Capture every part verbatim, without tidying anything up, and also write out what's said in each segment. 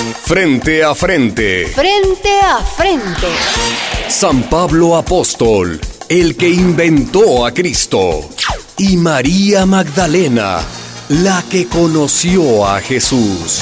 Frente a frente. Frente a frente. San Pablo Apóstol, el que inventó a Cristo. Y María Magdalena, la que conoció a Jesús.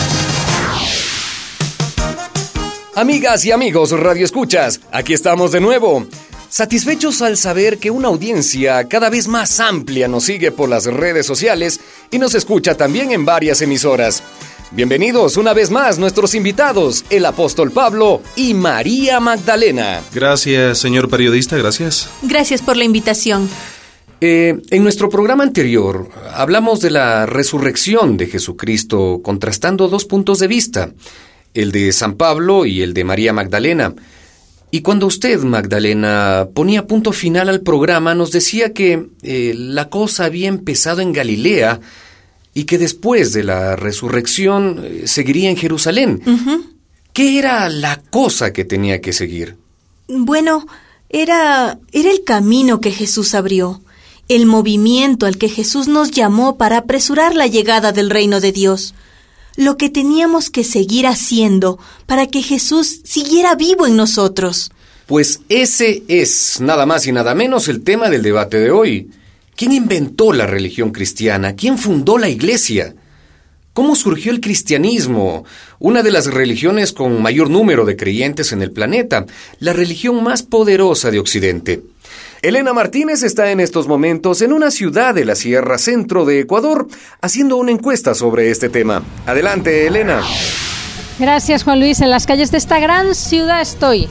Amigas y amigos radioescuchas, aquí estamos de nuevo. Satisfechos al saber que una audiencia cada vez más amplia nos sigue por las redes sociales y nos escucha también en varias emisoras. Bienvenidos una vez más nuestros invitados, el apóstol Pablo y María Magdalena. Gracias, señor periodista, gracias. Gracias por la invitación. Eh, en nuestro programa anterior hablamos de la resurrección de Jesucristo, contrastando dos puntos de vista, el de San Pablo y el de María Magdalena. Y cuando usted, Magdalena, ponía punto final al programa, nos decía que eh, la cosa había empezado en Galilea y que después de la resurrección eh, seguiría en Jerusalén. Uh-huh. ¿Qué era la cosa que tenía que seguir? Bueno, era, era el camino que Jesús abrió, el movimiento al que Jesús nos llamó para apresurar la llegada del reino de Dios. Lo que teníamos que seguir haciendo para que Jesús siguiera vivo en nosotros. Pues ese es, nada más y nada menos, el tema del debate de hoy. ¿Quién inventó la religión cristiana? ¿Quién fundó la iglesia? ¿Cómo surgió el cristianismo? Una de las religiones con mayor número de creyentes en el planeta, la religión más poderosa de Occidente. Elena Martínez está en estos momentos en una ciudad de la Sierra Centro de Ecuador haciendo una encuesta sobre este tema. Adelante, Elena. Gracias, Juan Luis. En las calles de esta gran ciudad estoy.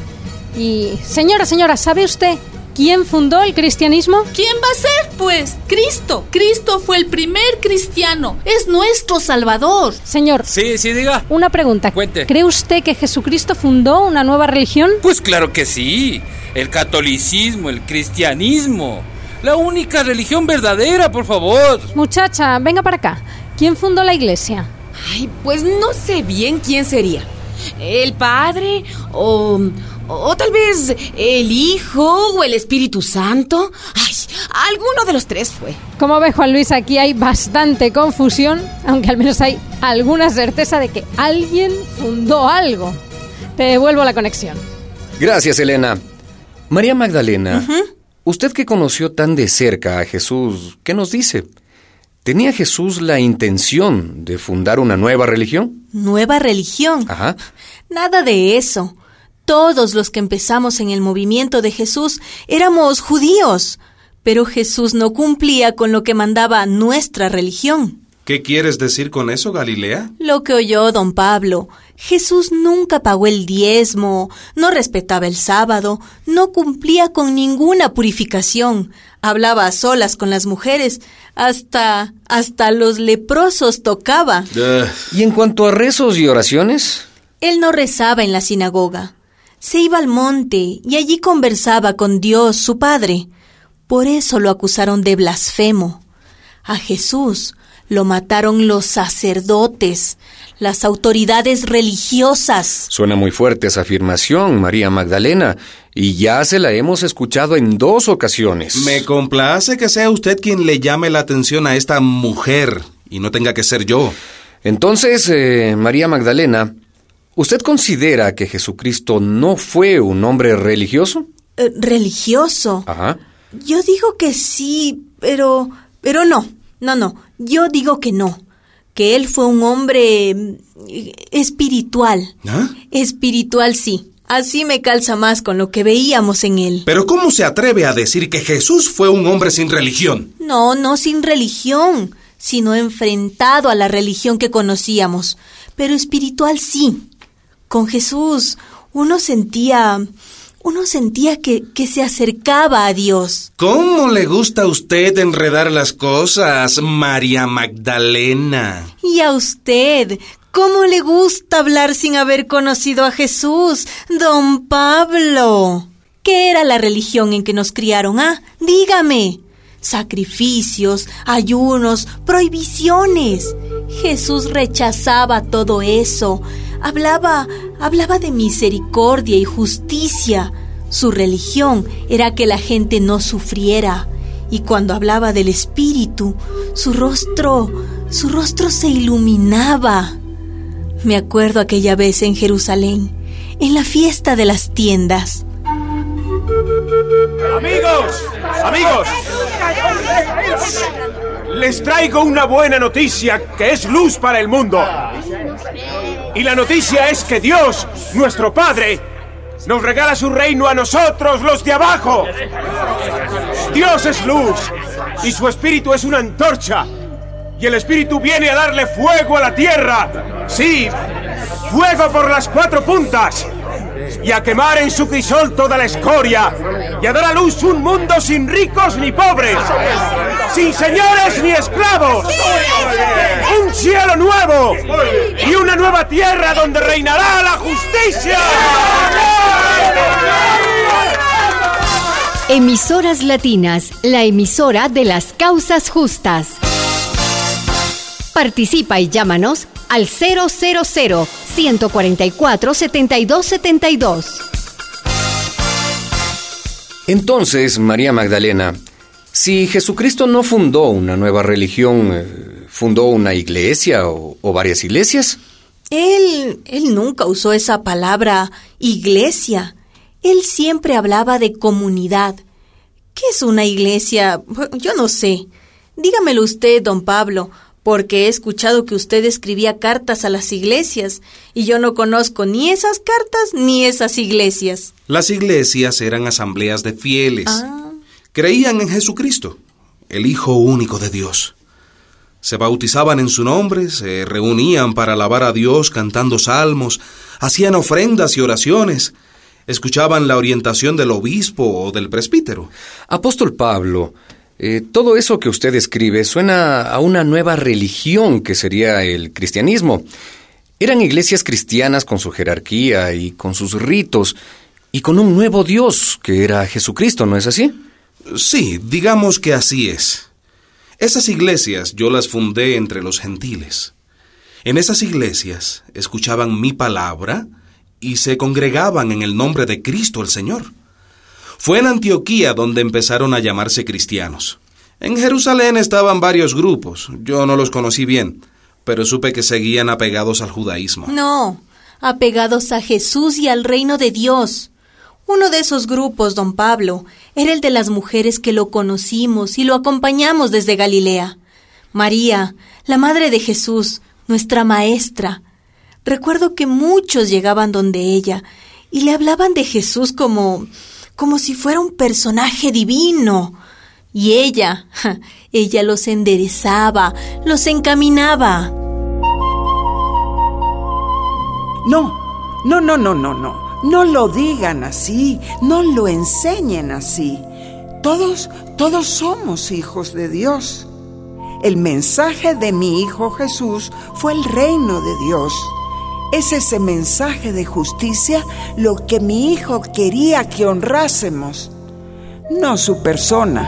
Y, señora, señora, ¿sabe usted quién fundó el cristianismo? ¿Quién va a ser? Pues Cristo. Cristo fue el primer cristiano. Es nuestro Salvador. Señor. Sí, sí, diga. Una pregunta. Cuente. ¿Cree usted que Jesucristo fundó una nueva religión? Pues claro que sí. El catolicismo, el cristianismo. La única religión verdadera, por favor. Muchacha, venga para acá. ¿Quién fundó la iglesia? Ay, pues no sé bien quién sería. ¿El Padre o, o tal vez el Hijo o el Espíritu Santo? Ay, alguno de los tres fue. Como ve, Juan Luis, aquí hay bastante confusión, aunque al menos hay alguna certeza de que alguien fundó algo. Te devuelvo la conexión. Gracias, Elena. María Magdalena, Uh-huh. usted que conoció tan de cerca a Jesús, ¿qué nos dice? ¿Tenía Jesús la intención de fundar una nueva religión? ¿Nueva religión? Ajá. Nada de eso. Todos los que empezamos en el movimiento de Jesús éramos judíos, pero Jesús no cumplía con lo que mandaba nuestra religión. ¿Qué quieres decir con eso, Galilea? Lo que oyó don Pablo. Jesús nunca pagó el diezmo, no respetaba el sábado, no cumplía con ninguna purificación, hablaba a solas con las mujeres, hasta, hasta los leprosos tocaba. Uh. ¿Y en cuanto a rezos y oraciones? Él no rezaba en la sinagoga. Se iba al monte y allí conversaba con Dios, su Padre. Por eso lo acusaron de blasfemo. A Jesús lo mataron los sacerdotes, las autoridades religiosas. Suena muy fuerte esa afirmación, María Magdalena, y ya se la hemos escuchado en dos ocasiones. Me complace que sea usted quien le llame la atención a esta mujer y no tenga que ser yo. Entonces, eh, María Magdalena, ¿usted considera que Jesucristo no fue un hombre religioso? Eh, ¿Religioso? Ajá. Yo digo que sí, pero... pero no. No, no, yo digo que no, que él fue un hombre espiritual. ¿Ah? Espiritual, sí. Así me calza más con lo que veíamos en él. ¿Pero cómo se atreve a decir que Jesús fue un hombre sin religión? No, no sin religión, sino enfrentado a la religión que conocíamos. Pero espiritual sí. Con Jesús uno sentía... Uno sentía que, que se acercaba a Dios. ¿Cómo le gusta a usted enredar las cosas, María Magdalena? Y a usted, ¿cómo le gusta hablar sin haber conocido a Jesús, don Pablo? ¿Qué era la religión en que nos criaron, ah? Dígame. Sacrificios, ayunos, prohibiciones. Jesús rechazaba todo eso. Hablaba, hablaba de misericordia y justicia. Su religión era que la gente no sufriera. Y cuando hablaba del Espíritu, su rostro, su rostro se iluminaba. Me acuerdo aquella vez en Jerusalén, en la fiesta de las tiendas. Amigos, amigos, les traigo una buena noticia que es luz para el mundo. Y la noticia es que Dios, nuestro Padre, nos regala su reino a nosotros, los de abajo. Dios es luz y su espíritu es una antorcha. Y el espíritu viene a darle fuego a la tierra. Sí, fuego por las cuatro puntas. Y a quemar en su crisol toda la escoria. Y a dar a luz un mundo sin ricos ni pobres. Sin señores ni esclavos. Un cielo nuevo. Y una nueva tierra donde reinará la justicia. Emisoras Latinas, la emisora de las causas justas. Participa y llámanos al cero cero cero, uno cuatro cuatro, setenta y dos setenta y dos. Entonces, María Magdalena, si Jesucristo no fundó una nueva religión, ¿fundó una iglesia o, o varias iglesias? Él, él nunca usó esa palabra iglesia. Él siempre hablaba de comunidad. ¿Qué es una iglesia? Yo no sé. Dígamelo usted, don Pablo, porque he escuchado que usted escribía cartas a las iglesias y yo no conozco ni esas cartas ni esas iglesias. Las iglesias eran asambleas de fieles. Ah. Creían en Jesucristo, el Hijo único de Dios. Se bautizaban en su nombre, se reunían para alabar a Dios cantando salmos, hacían ofrendas y oraciones, escuchaban la orientación del obispo o del presbítero. Apóstol Pablo, Eh, todo eso que usted escribe suena a una nueva religión que sería el cristianismo. Eran iglesias cristianas con su jerarquía y con sus ritos y con un nuevo Dios que era Jesucristo, ¿no es así? Sí, digamos que así es. Esas iglesias yo las fundé entre los gentiles. En esas iglesias escuchaban mi palabra y se congregaban en el nombre de Cristo el Señor. Fue en Antioquía donde empezaron a llamarse cristianos. En Jerusalén estaban varios grupos. Yo no los conocí bien, pero supe que seguían apegados al judaísmo. No, apegados a Jesús y al reino de Dios. Uno de esos grupos, don Pablo, era el de las mujeres que lo conocimos y lo acompañamos desde Galilea. María, la madre de Jesús, nuestra maestra. Recuerdo que muchos llegaban donde ella y le hablaban de Jesús como... como si fuera un personaje divino. Y ella, ella los enderezaba, los encaminaba. No, no, no, no, no, no. No lo digan así, no lo enseñen así. Todos, todos somos hijos de Dios. El mensaje de mi Hijo Jesús fue el reino de Dios. Es ese mensaje de justicia lo que mi Hijo quería que honrásemos, no su persona.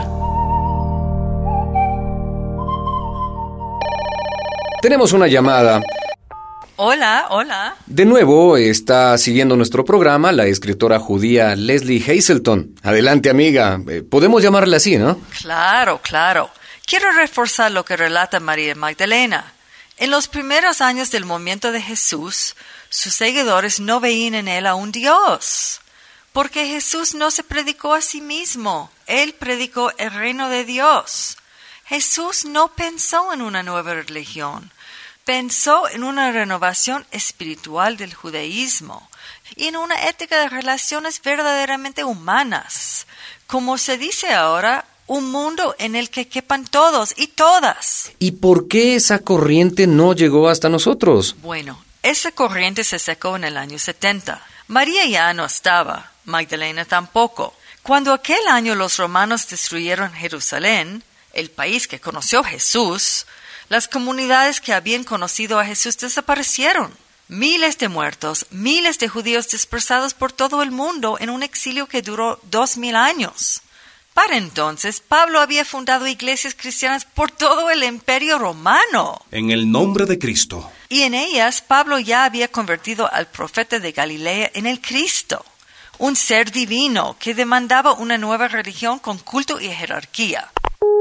Tenemos una llamada. Hola, hola. De nuevo, está siguiendo nuestro programa la escritora judía Leslie Hazelton. Adelante, amiga. Podemos llamarla así, ¿no? Claro, claro. Quiero reforzar lo que relata María Magdalena. En los primeros años del movimiento de Jesús, sus seguidores no veían en él a un Dios, porque Jesús no se predicó a sí mismo. Él predicó el reino de Dios. Jesús no pensó en una nueva religión. Pensó en una renovación espiritual del judaísmo y en una ética de relaciones verdaderamente humanas. Como se dice ahora, un mundo en el que quepan todos y todas. ¿Y por qué esa corriente no llegó hasta nosotros? Bueno, esa corriente se secó en el año setenta. María ya no estaba, Magdalena tampoco. Cuando aquel año los romanos destruyeron Jerusalén, el país que conoció a Jesús, las comunidades que habían conocido a Jesús desaparecieron. Miles de muertos, miles de judíos dispersados por todo el mundo en un exilio que duró dos mil años. Para entonces, Pablo había fundado iglesias cristianas por todo el imperio romano. En el nombre de Cristo. Y en ellas, Pablo ya había convertido al profeta de Galilea en el Cristo, un ser divino que demandaba una nueva religión con culto y jerarquía.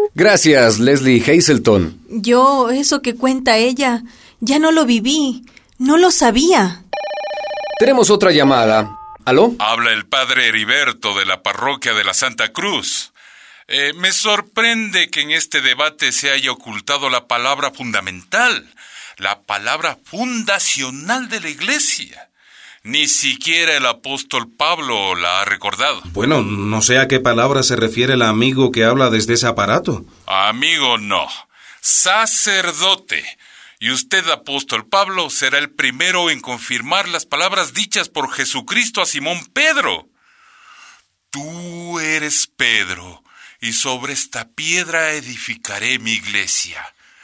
Gracias, Leslie Hazelton. Yo, eso que cuenta ella, ya no lo viví. No lo sabía. Tenemos otra llamada. ¿Aló? Habla el padre Heriberto de la parroquia de la Santa Cruz. Eh, me sorprende que en este debate se haya ocultado la palabra fundamental, la palabra fundacional de la Iglesia. Ni siquiera el apóstol Pablo la ha recordado. Bueno, no sé a qué palabra se refiere el amigo que habla desde ese aparato. Amigo no, sacerdote. Y usted, apóstol Pablo, será el primero en confirmar las palabras dichas por Jesucristo a Simón Pedro. Tú eres Pedro, y sobre esta piedra edificaré mi iglesia,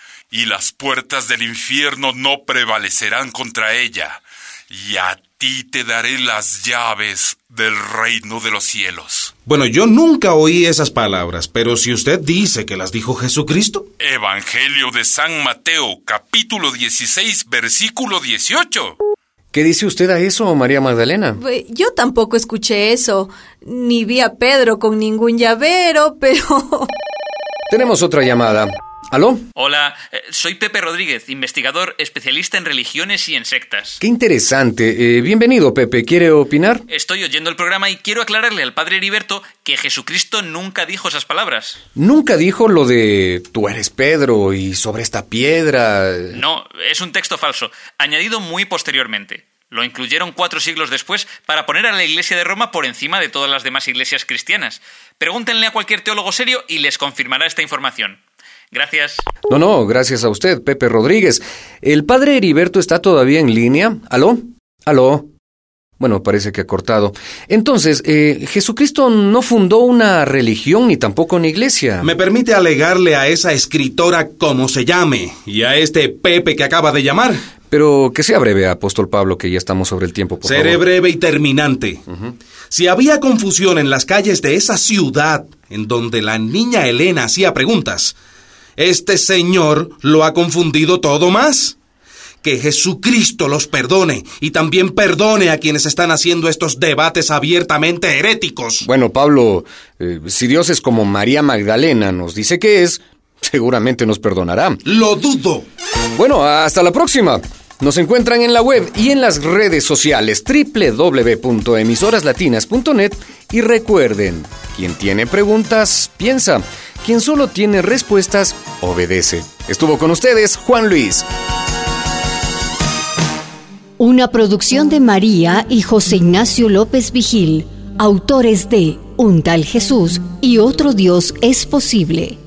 y las puertas del infierno no prevalecerán contra ella, y a ti te daré las llaves del reino de los cielos. Bueno, yo nunca oí esas palabras, pero si usted dice que las dijo Jesucristo. Evangelio de San Mateo, capítulo dieciséis, versículo dieciocho. ¿Qué dice usted a eso, María Magdalena? Yo tampoco escuché eso, ni vi a Pedro con ningún llavero, pero... Tenemos otra llamada. ¿Aló? Hola, soy Pepe Rodríguez, investigador especialista en religiones y en sectas. Qué interesante. Eh, bienvenido, Pepe. ¿Quiere opinar? Estoy oyendo el programa y quiero aclararle al padre Heriberto que Jesucristo nunca dijo esas palabras. ¿Nunca dijo lo de tú eres Pedro y sobre esta piedra? No, es un texto falso, añadido muy posteriormente. Lo incluyeron cuatro siglos después para poner a la Iglesia de Roma por encima de todas las demás iglesias cristianas. Pregúntenle a cualquier teólogo serio y les confirmará esta información. Gracias. No, no, gracias a usted, Pepe Rodríguez. ¿El padre Heriberto está todavía en línea? ¿Aló? ¿Aló? Bueno, parece que ha cortado. Entonces, eh, Jesucristo no fundó una religión ni tampoco una iglesia. ¿Me permite alegarle a esa escritora como se llame y a este Pepe que acaba de llamar? Pero que sea breve, apóstol Pablo, que ya estamos sobre el tiempo, por Seré favor. breve y terminante. Uh-huh. Si había confusión en las calles de esa ciudad en donde la niña Elena hacía preguntas, este señor lo ha confundido todo más. Que Jesucristo los perdone y también perdone a quienes están haciendo estos debates abiertamente heréticos. Bueno, Pablo, eh, si Dios es como María Magdalena nos dice que es, seguramente nos perdonará. Lo dudo. Bueno, hasta la próxima. Nos encuentran en la web y en las redes sociales doble u doble u doble u punto emisoras latinas punto net y recuerden, quien tiene preguntas, piensa. Quien solo tiene respuestas, obedece. Estuvo con ustedes Juan Luis. Una producción de María y José Ignacio López Vigil, autores de Un tal Jesús y otro Dios es posible.